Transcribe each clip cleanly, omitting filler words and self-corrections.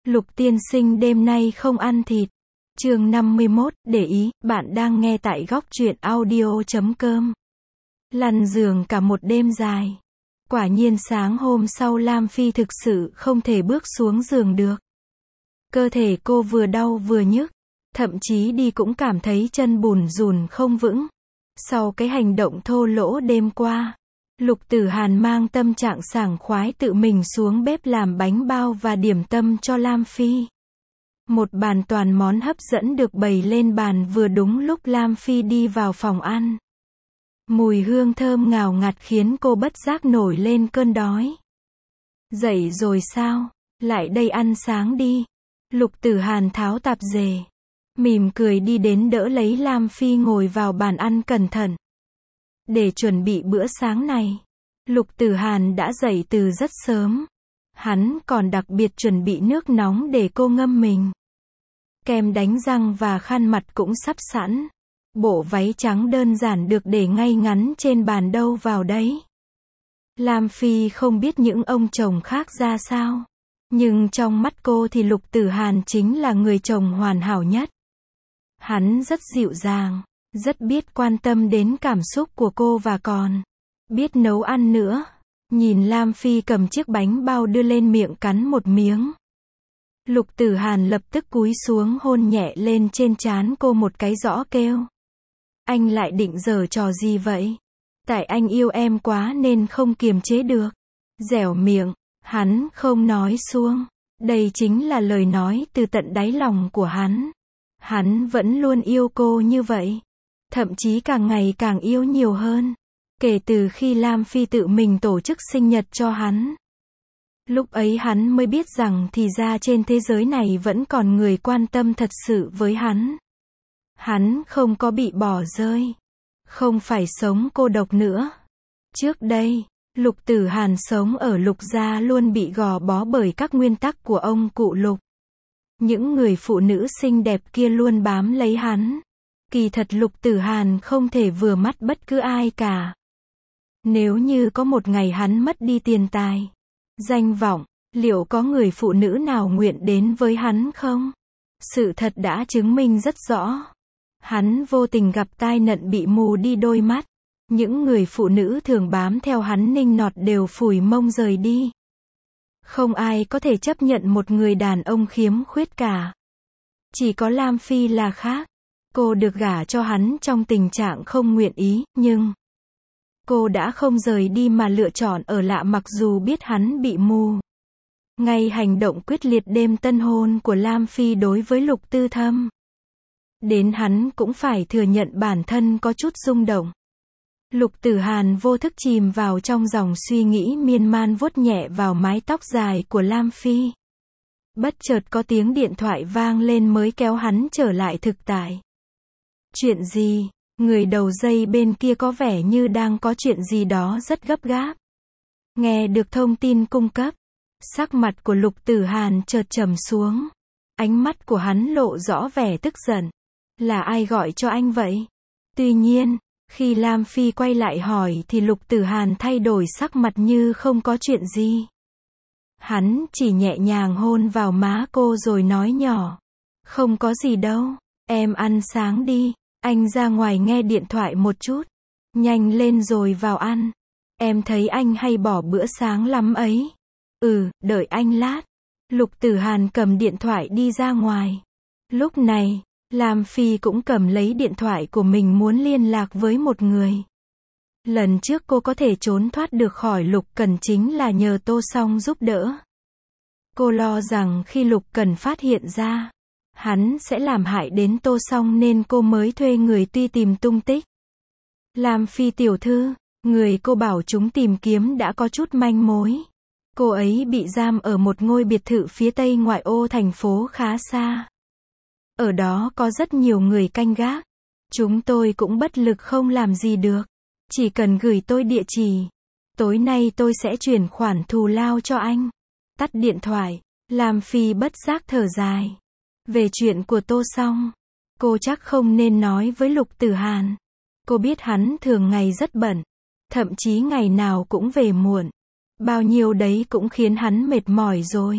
Lục tiên sinh đêm nay không ăn thịt. Chương 51, để ý, bạn đang nghe tại góc truyện audio.com. Lăn giường cả một đêm dài. Quả nhiên sáng hôm sau Lam Phi thực sự không thể bước xuống giường được. Cơ thể cô vừa đau vừa nhức, thậm chí đi cũng cảm thấy chân bùn rùn không vững. Sau cái hành động thô lỗ đêm qua, Lục Tử Hàn mang tâm trạng sảng khoái tự mình xuống bếp làm bánh bao và điểm tâm cho Lam Phi. Một bàn toàn món hấp dẫn được bày lên bàn vừa đúng lúc Lam Phi đi vào phòng ăn. Mùi hương thơm ngào ngạt khiến cô bất giác nổi lên cơn đói. Dậy rồi sao? Lại đây ăn sáng đi. Lục Tử Hàn tháo tạp dề, mỉm cười đi đến đỡ lấy Lam Phi ngồi vào bàn ăn cẩn thận. Để chuẩn bị bữa sáng này, Lục Tử Hàn đã dậy từ rất sớm. Hắn còn đặc biệt chuẩn bị nước nóng để cô ngâm mình. Kem đánh răng và khăn mặt cũng sắp sẵn. Bộ váy trắng đơn giản được để ngay ngắn trên bàn đâu vào đấy. Lam Phi không biết những ông chồng khác ra sao, nhưng trong mắt cô thì Lục Tử Hàn chính là người chồng hoàn hảo nhất. Hắn rất dịu dàng, rất biết quan tâm đến cảm xúc của cô và còn biết nấu ăn nữa. Nhìn Lam Phi cầm chiếc bánh bao đưa lên miệng cắn một miếng, Lục Tử Hàn lập tức cúi xuống hôn nhẹ lên trên trán cô một cái rõ kêu. Anh lại định giở trò gì vậy? Tại anh yêu em quá nên không kiềm chế được. Dẻo miệng, hắn không nói suông. Đây chính là lời nói từ tận đáy lòng của hắn. Hắn vẫn luôn yêu cô như vậy. Thậm chí càng ngày càng yêu nhiều hơn. Kể từ khi Lam Phi tự mình tổ chức sinh nhật cho hắn. Lúc ấy hắn mới biết rằng thì ra trên thế giới này vẫn còn người quan tâm thật sự với hắn. Hắn không có bị bỏ rơi. Không phải sống cô độc nữa. Trước đây, Lục Tử Hàn sống ở Lục gia luôn bị gò bó bởi các nguyên tắc của ông cụ Lục. Những người phụ nữ xinh đẹp kia luôn bám lấy hắn. Kỳ thật Lục Tử Hàn không thể vừa mắt bất cứ ai cả. Nếu như có một ngày hắn mất đi tiền tài, danh vọng, liệu có người phụ nữ nào nguyện đến với hắn không? Sự thật đã chứng minh rất rõ. Hắn vô tình gặp tai nạn bị mù đi đôi mắt. Những người phụ nữ thường bám theo hắn nịnh nọt đều phủi mông rời đi. Không ai có thể chấp nhận một người đàn ông khiếm khuyết cả. Chỉ có Lam Phi là khác. Cô được gả cho hắn trong tình trạng không nguyện ý, nhưng cô đã không rời đi mà lựa chọn ở lại mặc dù biết hắn bị mù. Ngay hành động quyết liệt đêm tân hôn của Lam Phi đối với Lục Tư Thâm, đến hắn cũng phải thừa nhận bản thân có chút rung động. Lục Tử Hàn vô thức chìm vào trong dòng suy nghĩ miên man vuốt nhẹ vào mái tóc dài của Lam Phi. Bất chợt có tiếng điện thoại vang lên mới kéo hắn trở lại thực tại. Chuyện gì? Người đầu dây bên kia có vẻ như đang có chuyện gì đó rất gấp gáp. Nghe được thông tin cung cấp, sắc mặt của Lục Tử Hàn chợt trầm xuống. Ánh mắt của hắn lộ rõ vẻ tức giận. Là ai gọi cho anh vậy? Tuy nhiên, khi Lam Phi quay lại hỏi thì Lục Tử Hàn thay đổi sắc mặt như không có chuyện gì. Hắn chỉ nhẹ nhàng hôn vào má cô rồi nói nhỏ. Không có gì đâu, em ăn sáng đi, anh ra ngoài nghe điện thoại một chút. Nhanh lên rồi vào ăn. Em thấy anh hay bỏ bữa sáng lắm ấy. Đợi anh lát. Lục Tử Hàn cầm điện thoại đi ra ngoài. Lúc này, Lam Phi cũng cầm lấy điện thoại của mình muốn liên lạc với một người. Lần trước cô có thể trốn thoát được khỏi Lục Cần chính là nhờ Tô Song giúp đỡ. Cô lo rằng khi Lục Cần phát hiện ra, hắn sẽ làm hại đến Tô Song nên cô mới thuê người truy tìm tung tích. Lam Phi tiểu thư, người cô bảo chúng tìm kiếm đã có chút manh mối. Cô ấy bị giam ở một ngôi biệt thự phía tây ngoại ô thành phố khá xa. Ở đó có rất nhiều người canh gác. Chúng tôi cũng bất lực không làm gì được. Chỉ cần gửi tôi địa chỉ. Tối nay tôi sẽ chuyển khoản thù lao cho anh. Tắt điện thoại, Lam Phi bất giác thở dài. Về chuyện của Tô Song, cô chắc không nên nói với Lục Tử Hàn. Cô biết hắn thường ngày rất bận. Thậm chí ngày nào cũng về muộn. Bao nhiêu đấy cũng khiến hắn mệt mỏi rồi.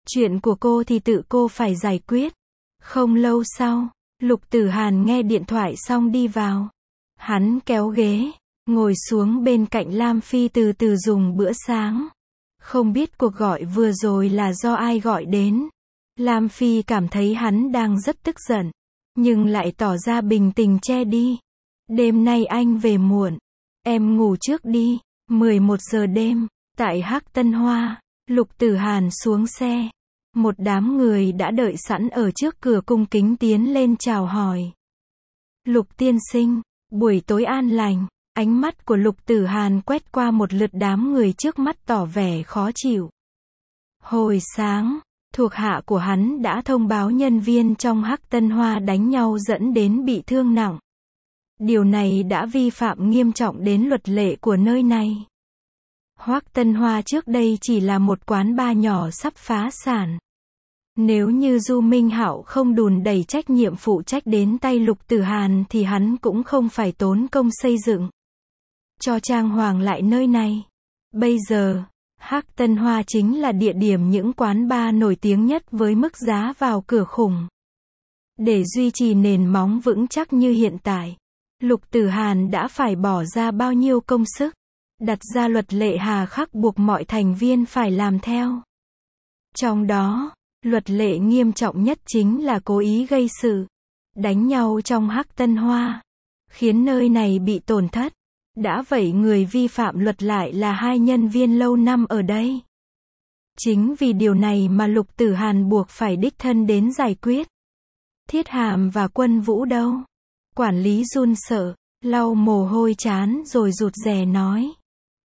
Chuyện của cô thì tự cô phải giải quyết. Không lâu sau, Lục Tử Hàn nghe điện thoại xong đi vào. Hắn kéo ghế, ngồi xuống bên cạnh Lam Phi từ từ dùng bữa sáng. Không biết cuộc gọi vừa rồi là do ai gọi đến. Lam Phi cảm thấy hắn đang rất tức giận, nhưng lại tỏ ra bình tĩnh che đi. Đêm nay anh về muộn. Em ngủ trước đi. 11 giờ đêm, tại Hắc Tân Hoa, Lục Tử Hàn xuống xe. Một đám người đã đợi sẵn ở trước cửa cung kính tiến lên chào hỏi. Lục tiên sinh, buổi tối an lành. Ánh mắt của Lục Tử Hàn quét qua một lượt đám người trước mắt tỏ vẻ khó chịu. Hồi sáng, thuộc hạ của hắn đã thông báo nhân viên trong Hắc Tân Hoa đánh nhau dẫn đến bị thương nặng. Điều này đã vi phạm nghiêm trọng đến luật lệ của nơi này. Hắc Tân Hoa trước đây chỉ là một quán bar nhỏ sắp phá sản. Nếu như Du Minh Hạo không đùn đẩy trách nhiệm phụ trách đến tay Lục Tử Hàn thì hắn cũng không phải tốn công xây dựng cho trang hoàng lại nơi này. Bây giờ, Hắc Tân Hoa chính là địa điểm những quán bar nổi tiếng nhất với mức giá vào cửa khủng. Để duy trì nền móng vững chắc như hiện tại, Lục Tử Hàn đã phải bỏ ra bao nhiêu công sức, đặt ra luật lệ hà khắc buộc mọi thành viên phải làm theo. Trong đó, luật lệ nghiêm trọng nhất chính là cố ý gây sự, đánh nhau trong Hắc Tân Hoa, khiến nơi này bị tổn thất. Đã vậy người vi phạm luật lại là hai nhân viên lâu năm ở đây. Chính vì điều này mà Lục Tử Hàn buộc phải đích thân đến giải quyết. Thiết Hàm và Quân Vũ đâu? Quản lý run sợ, lau mồ hôi trán rồi rụt rè nói.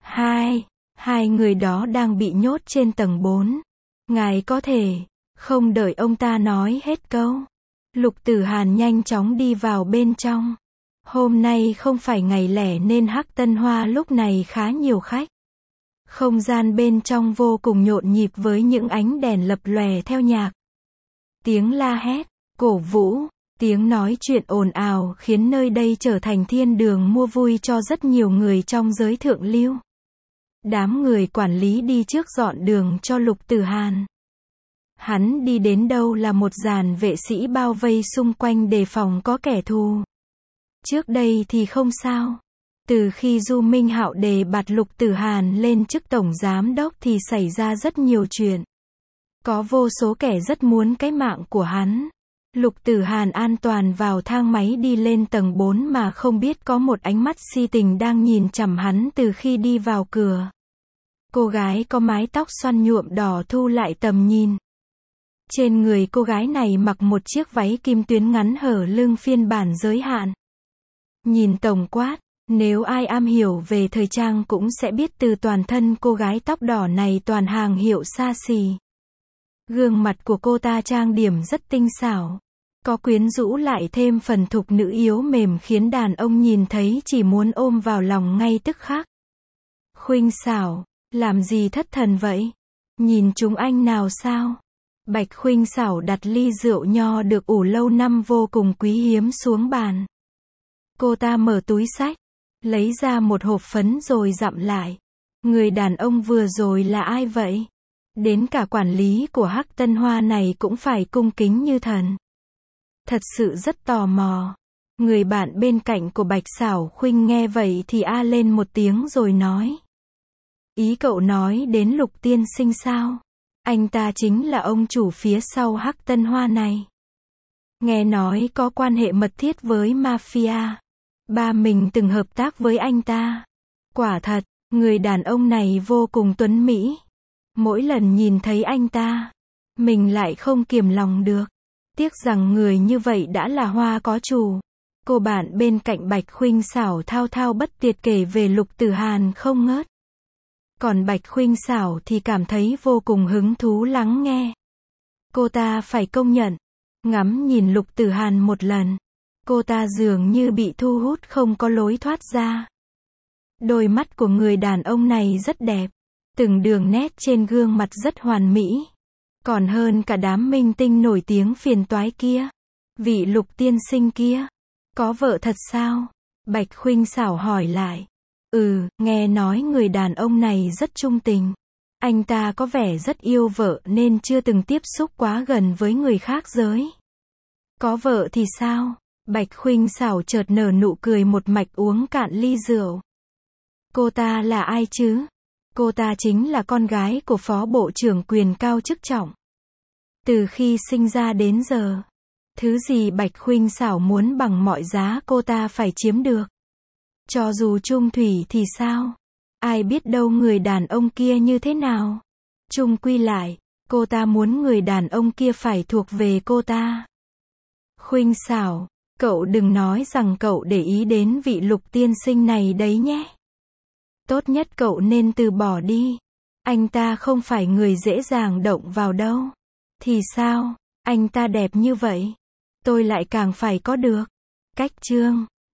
Hai người đó đang bị nhốt trên tầng 4. Ngài có thể, không đợi ông ta nói hết câu. Lục Tử Hàn nhanh chóng đi vào bên trong. Hôm nay không phải ngày lẻ nên Hắc Tân Hoa lúc này khá nhiều khách. Không gian bên trong vô cùng nhộn nhịp với những ánh đèn lập lòe theo nhạc. Tiếng la hét, cổ vũ, tiếng nói chuyện ồn ào khiến nơi đây trở thành thiên đường mua vui cho rất nhiều người trong giới thượng lưu. Đám người quản lý đi trước dọn đường cho Lục Tử Hàn. Hắn đi đến đâu là một dàn vệ sĩ bao vây xung quanh đề phòng có kẻ thù. Trước đây thì không sao. Từ khi Du Minh Hạo đề bạt Lục Tử Hàn lên chức tổng giám đốc thì xảy ra rất nhiều chuyện. Có vô số kẻ rất muốn cái mạng của hắn. Lục Tử Hàn an toàn vào thang máy đi lên tầng 4 mà không biết có một ánh mắt si tình đang nhìn chằm hắn từ khi đi vào cửa. Cô gái có mái tóc xoăn nhuộm đỏ thu lại tầm nhìn. Trên người cô gái này mặc một chiếc váy kim tuyến ngắn hở lưng phiên bản giới hạn. Nhìn tổng quát, nếu ai am hiểu về thời trang cũng sẽ biết từ toàn thân cô gái tóc đỏ này toàn hàng hiệu xa xỉ. Gương mặt của cô ta trang điểm rất tinh xảo, có quyến rũ lại thêm phần thục nữ yếu mềm khiến đàn ông nhìn thấy chỉ muốn ôm vào lòng ngay tức khắc. Khuynh Xảo, làm gì thất thần vậy? Nhìn chúng anh nào sao? Bạch Khuynh Xảo đặt ly rượu nho được ủ lâu năm vô cùng quý hiếm xuống bàn. Cô ta mở túi xách, lấy ra một hộp phấn rồi dặm lại. Người đàn ông vừa rồi là ai vậy? Đến cả quản lý của Hắc Tân Hoa này cũng phải cung kính như thần. Thật sự rất tò mò. Người bạn bên cạnh của Bạch Xảo Khuynh nghe vậy thì a lên một tiếng rồi nói. Ý cậu nói đến Lục tiên sinh sao? Anh ta chính là ông chủ phía sau Hắc Tân Hoa này. Nghe nói có quan hệ mật thiết với mafia. Ba mình từng hợp tác với anh ta. Quả thật, người đàn ông này vô cùng tuấn mỹ. Mỗi lần nhìn thấy anh ta, mình lại không kiềm lòng được. Tiếc rằng người như vậy đã là hoa có chủ. Cô bạn bên cạnh Bạch Khuynh Xảo thao thao bất tuyệt kể về Lục Tử Hàn không ngớt. Còn Bạch Khuynh Xảo thì cảm thấy vô cùng hứng thú lắng nghe. Cô ta phải công nhận, ngắm nhìn Lục Tử Hàn một lần, cô ta dường như bị thu hút không có lối thoát ra. Đôi mắt của người đàn ông này rất đẹp, từng đường nét trên gương mặt rất hoàn mỹ. Còn hơn cả đám minh tinh nổi tiếng phiền toái kia. Vị Lục tiên sinh kia, có vợ thật sao? Bạch Khuynh Xảo hỏi lại. Nghe nói người đàn ông này rất trung tình. Anh ta có vẻ rất yêu vợ nên chưa từng tiếp xúc quá gần với người khác giới. Có vợ thì sao? Bạch Khuynh Xảo chợt nở nụ cười một mạch uống cạn ly rượu. Cô ta là ai chứ? Cô ta chính là con gái của phó bộ trưởng quyền cao chức trọng. Từ khi sinh ra đến giờ, thứ gì Bạch Khuynh Xảo muốn bằng mọi giá cô ta phải chiếm được. Cho dù chung thủy thì sao? Ai biết đâu người đàn ông kia như thế nào? Chung quy lại, cô ta muốn người đàn ông kia phải thuộc về cô ta. Khuynh Xảo, cậu đừng nói rằng cậu để ý đến vị Lục tiên sinh này đấy nhé. Tốt nhất cậu nên từ bỏ đi. Anh ta không phải người dễ dàng động vào đâu. Thì sao? Anh ta đẹp như vậy. Tôi lại càng phải có được. Cách chương